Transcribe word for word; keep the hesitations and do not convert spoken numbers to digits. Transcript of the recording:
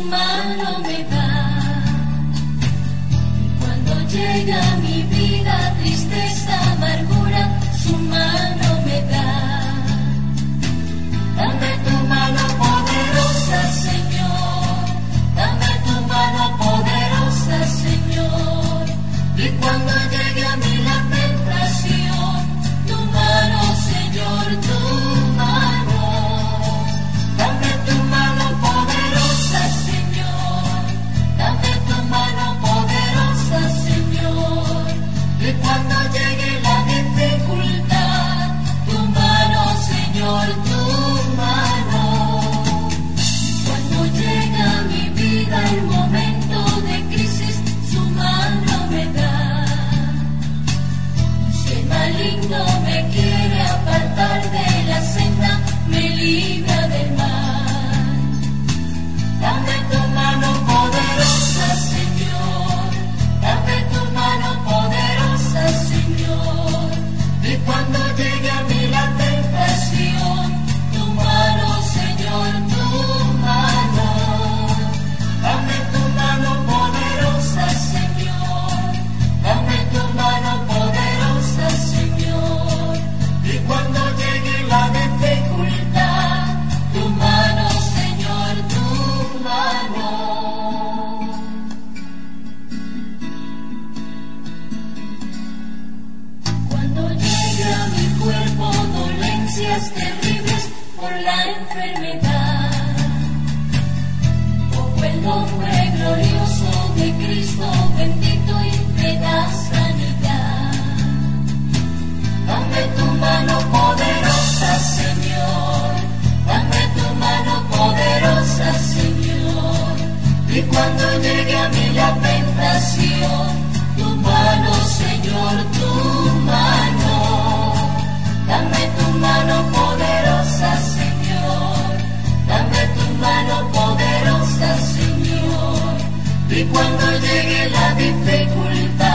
mano me da. Cuando llega mi vida tristeza, amargura, su mano me da. Dame tu mano poderosa, Señor, dame tu mano poderosa, Señor. Y cuando llegue a mí la tentación, tu mano, Señor, tu mano. Dame tu mano poderosa, Señor, dame tu mano poderosa, Señor. Y cuando llegue la dificultad, tu mano, Señor, tu mano. Cuando llega a mi vida el momento de crisis, su mano me da. Si el maligno me quiere apartar de la senda, me libra del mal. Dame tu mano poderosa, Señor, dame tu mano poderosa, Señor. Y cuando llegue a mí la tentación, tu mano, Señor, tu mano. Dame tu mano poderosa, Señor, dame tu mano poderosa, Señor. Y cuando llegue la dificultad, tu mano, Señor, tu mano. Cuando llegue a mi cuerpo dolencias terribles por la enfermedad, pongo el nombre glorioso de Cristo bendito y me da sanidad. Dame tu mano poderosa, Señor, dame tu mano poderosa, Señor. Y cuando llegue a mí la tentación, tu mano, Señor, tu mano. Dame tu mano poderosa, Señor, dame tu mano poderosa, Señor. Y cuando llegue la dificultad,